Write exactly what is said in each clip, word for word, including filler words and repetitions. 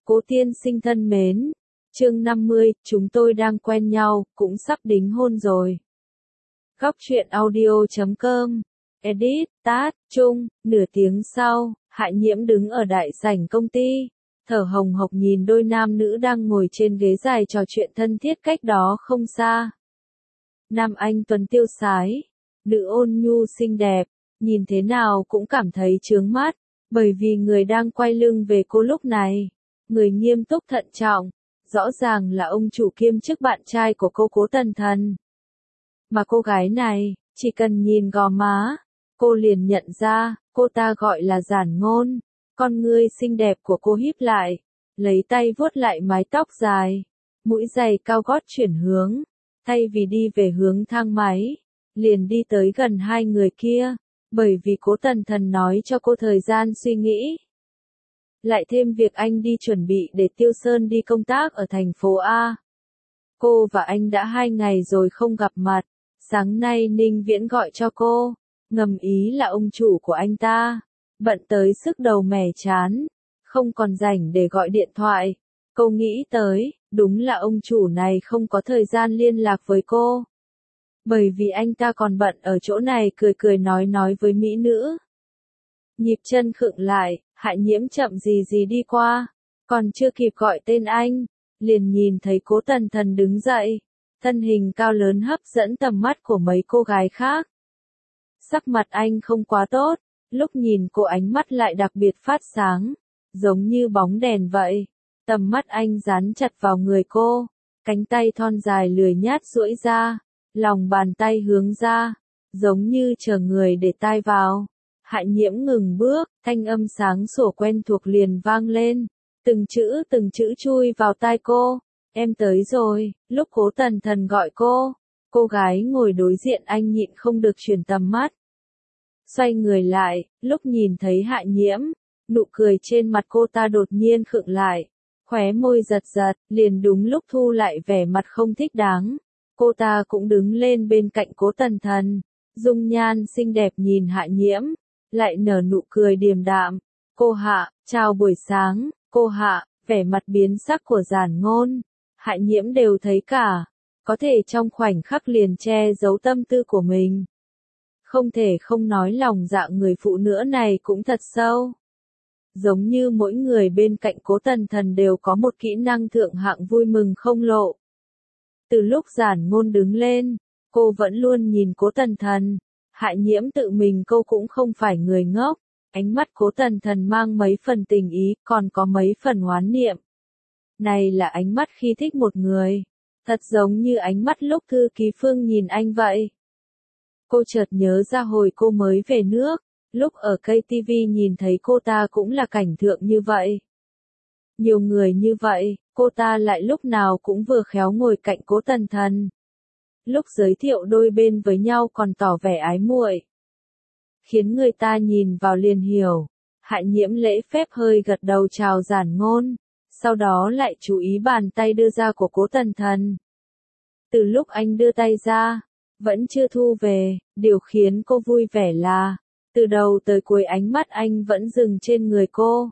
Cố tiên sinh thân mến, chương năm mươi, chúng tôi đang quen nhau, cũng sắp đính hôn rồi. Góc truyện audio chấm com, edit, tat, chung, nửa tiếng sau, Hạ Nhiễm đứng ở đại sảnh công ty, thở hồng hộc nhìn đôi nam nữ đang ngồi trên ghế dài trò chuyện thân thiết cách đó không xa. Nam anh tuấn tiêu sái, nữ ôn nhu xinh đẹp, nhìn thế nào cũng cảm thấy chướng mắt, bởi vì người đang quay lưng về cô lúc này, người nghiêm túc thận trọng, rõ ràng là ông chủ kiêm chức bạn trai của cô Cố Tần Thần. Mà cô gái này, chỉ cần nhìn gò má, cô liền nhận ra, cô ta gọi là Giản Ngôn. Con ngươi xinh đẹp của cô híp lại, lấy tay vuốt lại mái tóc dài, mũi giày cao gót chuyển hướng, thay vì đi về hướng thang máy, liền đi tới gần hai người kia, bởi vì Cố Tần Thần nói cho cô thời gian suy nghĩ. Lại thêm việc anh đi chuẩn bị để Tiêu Sơn đi công tác ở thành phố A. Cô và anh đã hai ngày rồi không gặp mặt, sáng nay Ninh Viễn gọi cho cô, ngầm ý là ông chủ của anh ta, bận tới sức đầu mẻ chán, không còn rảnh để gọi điện thoại. Cô nghĩ tới, đúng là ông chủ này không có thời gian liên lạc với cô. Bởi vì anh ta còn bận ở chỗ này cười cười nói nói với mỹ nữ. Nhịp chân khựng lại, Hạ Nhiễm chậm gì gì đi qua, còn chưa kịp gọi tên anh, liền nhìn thấy Cố Tần Thần đứng dậy, thân hình cao lớn hấp dẫn tầm mắt của mấy cô gái khác. Sắc mặt anh không quá tốt, lúc nhìn cô ánh mắt lại đặc biệt phát sáng, giống như bóng đèn vậy. Tầm mắt anh dán chặt vào người cô, cánh tay thon dài lười nhát duỗi ra, lòng bàn tay hướng ra, giống như chờ người để tai vào. Hạ Nhiễm ngừng bước, thanh âm sáng sủa quen thuộc liền vang lên, từng chữ từng chữ chui vào tai cô. Em tới rồi. Lúc Cố Tần Thần gọi cô, cô gái ngồi đối diện anh nhịn không được chuyển tầm mắt. Xoay người lại, lúc nhìn thấy Hạ Nhiễm, nụ cười trên mặt cô ta đột nhiên khựng lại, khóe môi giật giật, liền đúng lúc thu lại vẻ mặt không thích đáng. Cô ta cũng đứng lên bên cạnh Cố Tần Thần, dung nhan xinh đẹp nhìn Hạ Nhiễm, lại nở nụ cười điềm đạm. Cô Hạ, chào buổi sáng. Cô Hạ, vẻ mặt biến sắc của Giản Ngôn, Hạ Nhiễm đều thấy cả, có thể trong khoảnh khắc liền che giấu tâm tư của mình. Không thể không nói lòng dạ người phụ nữ này cũng thật sâu. Giống như mỗi người bên cạnh Cố Tần Thần đều có một kỹ năng thượng hạng vui mừng không lộ. Từ lúc Giản Ngôn đứng lên, cô vẫn luôn nhìn Cố Tần Thần. Hạ Nhiễm tự mình cô cũng không phải người ngốc, ánh mắt Cố Tần Thần mang mấy phần tình ý, còn có mấy phần oán niệm. Này là ánh mắt khi thích một người, thật giống như ánh mắt lúc Thư Ký Phương nhìn anh vậy. Cô chợt nhớ ra hồi cô mới về nước, lúc ở ca tê vê nhìn thấy cô ta cũng là cảnh tượng như vậy. Nhiều người như vậy, cô ta lại lúc nào cũng vừa khéo ngồi cạnh Cố Tần Thần. Lúc giới thiệu đôi bên với nhau còn tỏ vẻ ái muội, khiến người ta nhìn vào liền hiểu. Hạ Nhiễm lễ phép hơi gật đầu chào Giản Ngôn, sau đó lại chú ý bàn tay đưa ra của Cố Tần Thần. Từ lúc anh đưa tay ra, vẫn chưa thu về, điều khiến cô vui vẻ là, từ đầu tới cuối ánh mắt anh vẫn dừng trên người cô.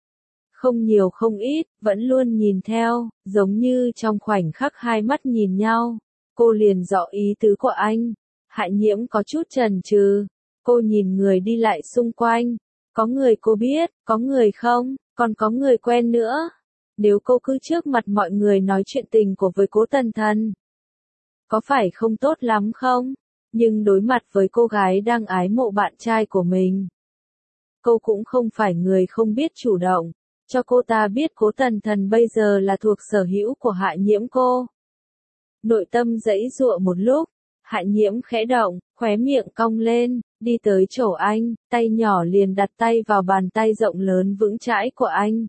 Không nhiều không ít, vẫn luôn nhìn theo, giống như trong khoảnh khắc hai mắt nhìn nhau, cô liền rõ ý tứ của anh. Hạ Nhiễm có chút chần chừ, cô nhìn người đi lại xung quanh, có người cô biết, có người không, còn có người quen nữa. Nếu cô cứ trước mặt mọi người nói chuyện tình của với Cố Tần Thần, có phải không tốt lắm không? Nhưng đối mặt với cô gái đang ái mộ bạn trai của mình, cô cũng không phải người không biết chủ động, cho cô ta biết Cố Tần Thần bây giờ là thuộc sở hữu của Hạ Nhiễm cô. Nội tâm giãy giụa một lúc, Hạ Nhiễm khẽ động, khóe miệng cong lên, đi tới chỗ anh, tay nhỏ liền đặt tay vào bàn tay rộng lớn vững chãi của anh.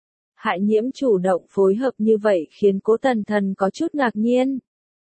Hạ Nhiễm chủ động phối hợp như vậy khiến Cố Tần Thần có chút ngạc nhiên,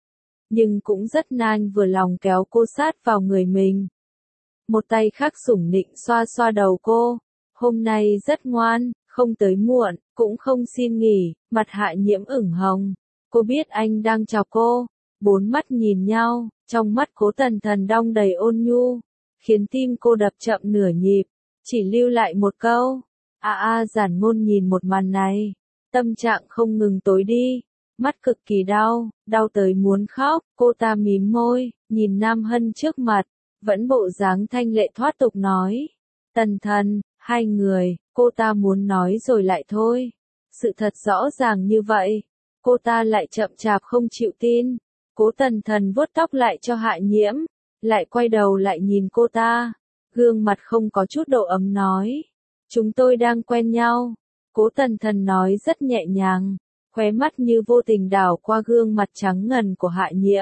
nhưng cũng rất nhanh vừa lòng kéo cô sát vào người mình. Một tay khác sủng nịnh xoa xoa đầu cô, hôm nay rất ngoan, không tới muộn, cũng không xin nghỉ. Mặt Hạ Nhiễm ửng hồng, cô biết anh đang chọc cô, bốn mắt nhìn nhau, trong mắt Cố Tần Thần đong đầy ôn nhu, khiến tim cô đập chậm nửa nhịp, chỉ lưu lại một câu, a a. Giản Ngôn nhìn một màn này, tâm trạng không ngừng tối đi, mắt cực kỳ đau, đau tới muốn khóc, cô ta mím môi, nhìn Nam Hân trước mặt, vẫn bộ dáng thanh lệ thoát tục nói. Tần Thần, hai người, cô ta muốn nói rồi lại thôi. Sự thật rõ ràng như vậy, cô ta lại chậm chạp không chịu tin. Cố Tần Thần vuốt tóc lại cho Hạ Nhiễm, lại quay đầu lại nhìn cô ta, gương mặt không có chút độ ấm nói. Chúng tôi đang quen nhau. Cố Tần Thần nói rất nhẹ nhàng, khóe mắt như vô tình đảo qua gương mặt trắng ngần của Hạ Nhiễm.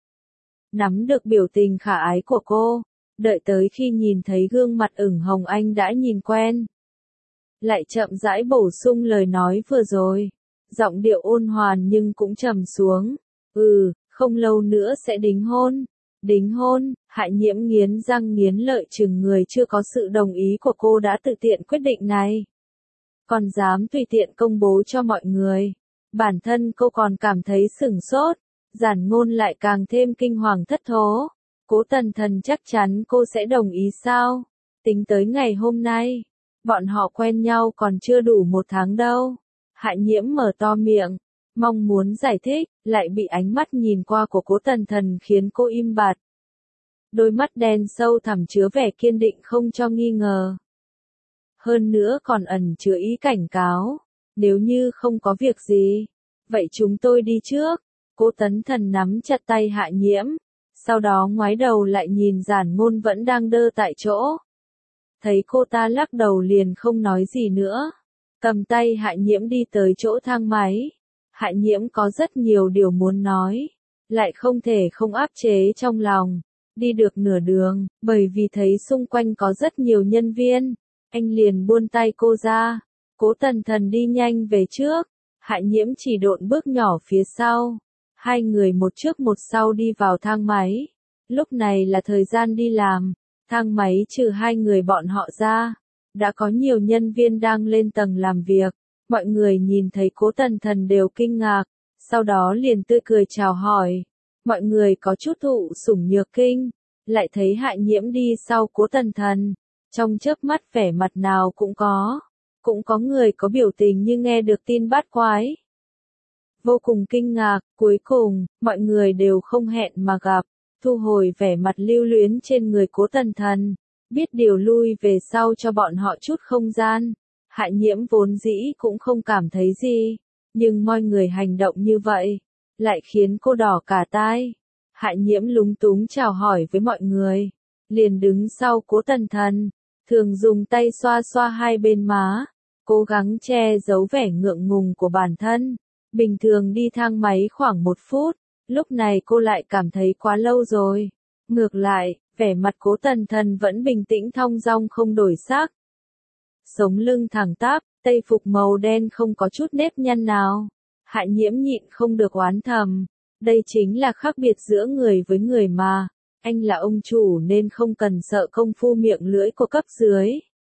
Nắm được biểu tình khả ái của cô, đợi tới khi nhìn thấy gương mặt ửng hồng anh đã nhìn quen. Lại chậm rãi bổ sung lời nói vừa rồi, giọng điệu ôn hoàn nhưng cũng trầm xuống. Ừ, không lâu nữa sẽ đính hôn. Đính hôn, Hạ Nhiễm nghiến răng nghiến lợi chừng người chưa có sự đồng ý của cô đã tự tiện quyết định này. Còn dám tùy tiện công bố cho mọi người. Bản thân cô còn cảm thấy sửng sốt, giản ngôn lại càng thêm kinh hoàng thất thố. Cố Tần Thần chắc chắn cô sẽ đồng ý sao? Tính tới ngày hôm nay, bọn họ quen nhau còn chưa đủ một tháng đâu. Hạ Nhiễm mở to miệng, mong muốn giải thích, lại bị ánh mắt nhìn qua của Cố Tần Thần khiến cô im bặt. Đôi mắt đen sâu thẳm chứa vẻ kiên định không cho nghi ngờ. Hơn nữa còn ẩn chứa ý cảnh cáo, nếu như không có việc gì, vậy chúng tôi đi trước. Cố Tấn Thần nắm chặt tay Hạ Nhiễm, sau đó ngoái đầu lại nhìn giản ngôn vẫn đang đơ tại chỗ. Thấy cô ta lắc đầu liền không nói gì nữa, cầm tay Hạ Nhiễm đi tới chỗ thang máy. Hạ Nhiễm có rất nhiều điều muốn nói, lại không thể không áp chế trong lòng. Đi được nửa đường, bởi vì thấy xung quanh có rất nhiều nhân viên, anh liền buông tay cô ra. Cố Tần Thần đi nhanh về trước, Hạ Nhiễm chỉ độn bước nhỏ phía sau. Hai người một trước một sau đi vào thang máy. Lúc này là thời gian đi làm, thang máy trừ hai người bọn họ ra, đã có nhiều nhân viên đang lên tầng làm việc. Mọi người nhìn thấy Cố Tần Thần đều kinh ngạc, sau đó liền tươi cười chào hỏi. Mọi người có chút thụ sủng nhược kinh, lại thấy Hạ Nhiễm đi sau Cố Tần Thần, trong chớp mắt vẻ mặt nào cũng có, cũng có người có biểu tình như nghe được tin bát quái. Vô cùng kinh ngạc, cuối cùng, mọi người đều không hẹn mà gặp, thu hồi vẻ mặt lưu luyến trên người Cố Tần Thần, biết điều lui về sau cho bọn họ chút không gian. Hạ Nhiễm vốn dĩ cũng không cảm thấy gì, nhưng mọi người hành động như vậy, lại khiến cô đỏ cả tai. Hạ Nhiễm lúng túng chào hỏi với mọi người, liền đứng sau Cố Tần Thần, thường dùng tay xoa xoa hai bên má, cố gắng che giấu vẻ ngượng ngùng của bản thân. Bình thường đi thang máy khoảng một phút, lúc này cô lại cảm thấy quá lâu rồi. Ngược lại, vẻ mặt Cố Tần Thần vẫn bình tĩnh thong dong không đổi sắc. Sống lưng thẳng tắp, tây phục màu đen không có chút nếp nhăn nào. Hạ Nhiễm nhịn không được oán thầm, đây chính là khác biệt giữa người với người mà, anh là ông chủ nên không cần sợ công phu miệng lưỡi của cấp dưới.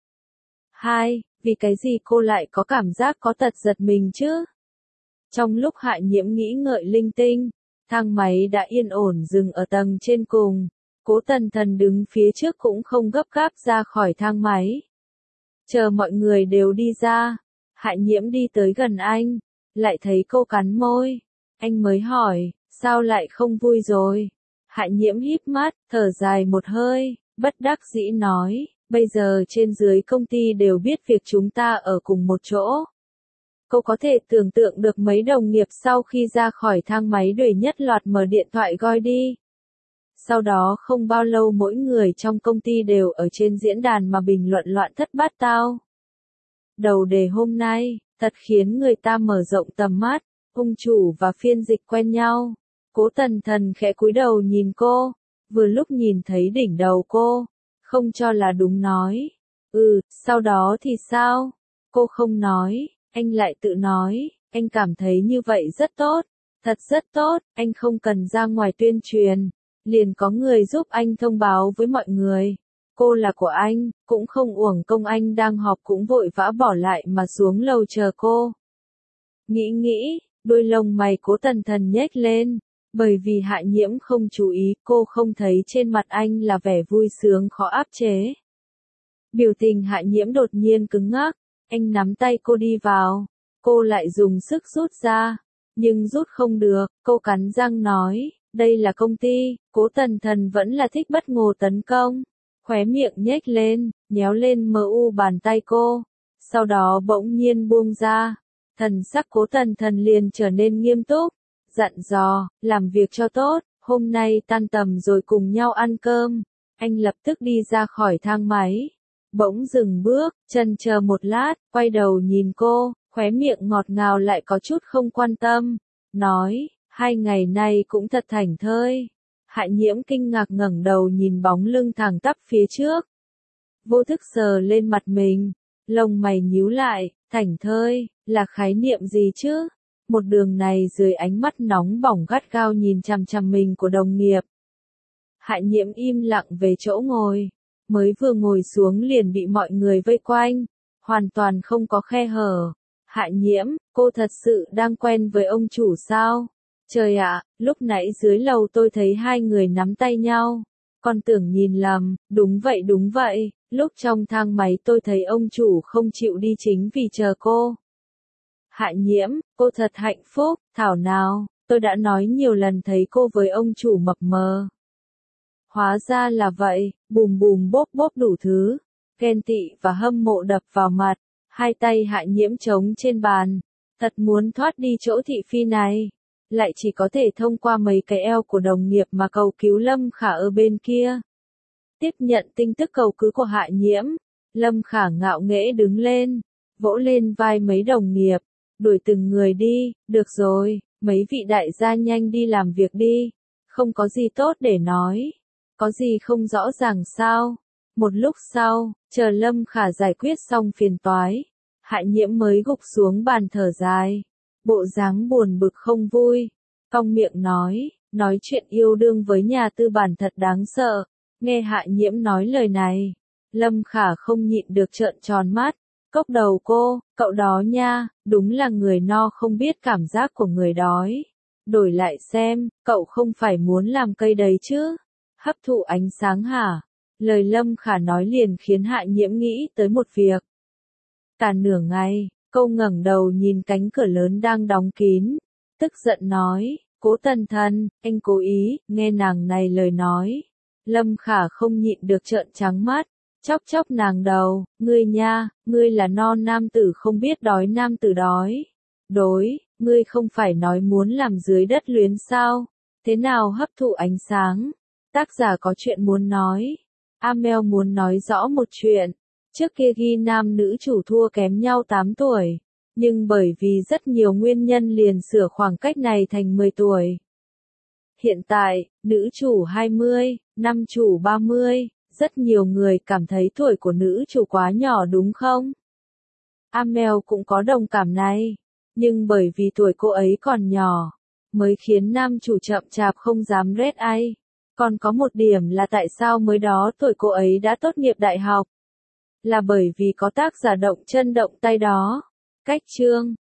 Hai, vì cái gì cô lại có cảm giác có tật giật mình chứ? Trong lúc Hạ Nhiễm nghĩ ngợi linh tinh, thang máy đã yên ổn dừng ở tầng trên cùng. Cố Tần Thần đứng phía trước cũng không gấp gáp ra khỏi thang máy. Chờ mọi người đều đi ra, Hạ Nhiễm đi tới gần anh, lại thấy cô cắn môi. Anh mới hỏi, sao lại không vui rồi? Hạ Nhiễm híp mắt, thở dài một hơi, bất đắc dĩ nói, bây giờ trên dưới công ty đều biết việc chúng ta ở cùng một chỗ. Cô có thể tưởng tượng được mấy đồng nghiệp sau khi ra khỏi thang máy đuổi nhất loạt mở điện thoại gọi đi. Sau đó không bao lâu mỗi người trong công ty đều ở trên diễn đàn mà bình luận loạn thất bát tao. Đầu đề hôm nay, thật khiến người ta mở rộng tầm mắt, ông chủ và phiên dịch quen nhau. Cố Tần Thần khẽ cúi đầu nhìn cô, vừa lúc nhìn thấy đỉnh đầu cô, không cho là đúng nói. Ừ, sau đó thì sao? Cô không nói, anh lại tự nói, anh cảm thấy như vậy rất tốt, thật rất tốt, anh không cần ra ngoài tuyên truyền, liền có người giúp anh thông báo với mọi người. Cô là của anh, cũng không uổng công anh đang họp cũng vội vã bỏ lại mà xuống lầu chờ cô. Nghĩ nghĩ, đôi lông mày Cố Tần Thần nhếch lên, bởi vì Hạ Nhiễm không chú ý, cô không thấy trên mặt anh là vẻ vui sướng khó áp chế. Biểu tình Hạ Nhiễm đột nhiên cứng ngắc, anh nắm tay cô đi vào. cô lại dùng sức rút ra, nhưng rút không được, cô cắn răng nói, đây là công ty, Cố Tần Thần vẫn là thích bất ngờ tấn công, khóe miệng nhếch lên, nhéo lên mờ u bàn tay cô, sau đó bỗng nhiên buông ra, thần sắc Cố Tần Thần liền trở nên nghiêm túc, dặn dò, làm việc cho tốt, hôm nay tan tầm rồi cùng nhau ăn cơm, anh lập tức đi ra khỏi thang máy, bỗng dừng bước, chần chờ một lát, quay đầu nhìn cô, khóe miệng ngọt ngào lại có chút không quan tâm, nói, hai ngày nay cũng thật thảnh thơi. Hạ Nhiễm kinh ngạc ngẩng đầu nhìn bóng lưng thẳng tắp phía trước. Vô thức sờ lên mặt mình, lông mày nhíu lại, thảnh thơi, là khái niệm gì chứ? Một đường này dưới ánh mắt nóng bỏng gắt gao nhìn chằm chằm mình của đồng nghiệp. Hạ Nhiễm im lặng về chỗ ngồi, mới vừa ngồi xuống liền bị mọi người vây quanh, hoàn toàn không có khe hở. Hạ Nhiễm, cô thật sự đang quen với ông chủ sao? Trời ạ, lúc nãy dưới lầu tôi thấy hai người nắm tay nhau, còn tưởng nhìn lầm, đúng vậy đúng vậy, lúc trong thang máy tôi thấy ông chủ không chịu đi chính vì chờ cô. Hạ Nhiễm, cô thật hạnh phúc, thảo nào, tôi đã nói nhiều lần thấy cô với ông chủ mập mờ. Hóa ra là vậy, bùm bùm bốp bốp đủ thứ, ghen tị và hâm mộ đập vào mặt, hai tay Hạ Nhiễm trống trên bàn, thật muốn thoát đi chỗ thị phi này, lại chỉ có thể thông qua mấy cái eo của đồng nghiệp mà cầu cứu Lâm Khả ở bên kia. Tiếp nhận tin tức cầu cứu của Hạ Nhiễm, Lâm Khả ngạo nghễ đứng lên, vỗ lên vai mấy đồng nghiệp, đuổi từng người đi, được rồi, mấy vị đại gia nhanh đi làm việc đi, không có gì tốt để nói, có gì không rõ ràng sao. Một lúc sau, chờ Lâm Khả giải quyết xong phiền toái, Hạ Nhiễm mới gục xuống bàn thở dài, bộ dáng buồn bực không vui, cong miệng nói, nói chuyện yêu đương với nhà tư bản thật đáng sợ. Nghe Hạ Nhiễm nói lời này, Lâm Khả không nhịn được trợn tròn mắt, cốc đầu cô, cậu đó nha, đúng là người no không biết cảm giác của người đói. Đổi lại xem, cậu không phải muốn làm cây đấy chứ? Hấp thụ ánh sáng hả? Lời Lâm Khả nói liền khiến Hạ Nhiễm nghĩ tới một việc. Cả nửa ngày, cô ngẩng đầu nhìn cánh cửa lớn đang đóng kín, tức giận nói, Cố Tần Thần, anh cố ý, nghe nàng này lời nói. Lâm Khả không nhịn được trợn trắng mắt, chóc chóc nàng đầu, ngươi nha, ngươi là non nam tử không biết đói nam tử đói. Đối, ngươi không phải nói muốn làm dưới đất luyến sao? Thế nào hấp thụ ánh sáng? Tác giả có chuyện muốn nói. Amel muốn nói rõ một chuyện. Trước kia ghi nam nữ chủ thua kém nhau tám tuổi, nhưng bởi vì rất nhiều nguyên nhân liền sửa khoảng cách này thành mười tuổi. Hiện tại, nữ chủ hai mươi, nam chủ ba mươi, rất nhiều người cảm thấy tuổi của nữ chủ quá nhỏ đúng không? Amel cũng có đồng cảm này, nhưng bởi vì tuổi cô ấy còn nhỏ, mới khiến nam chủ chậm chạp không dám rét ai. Còn có một điểm là tại sao mới đó tuổi cô ấy đã tốt nghiệp đại học? Là bởi vì có tác giả động chân động tay đó. Cách chương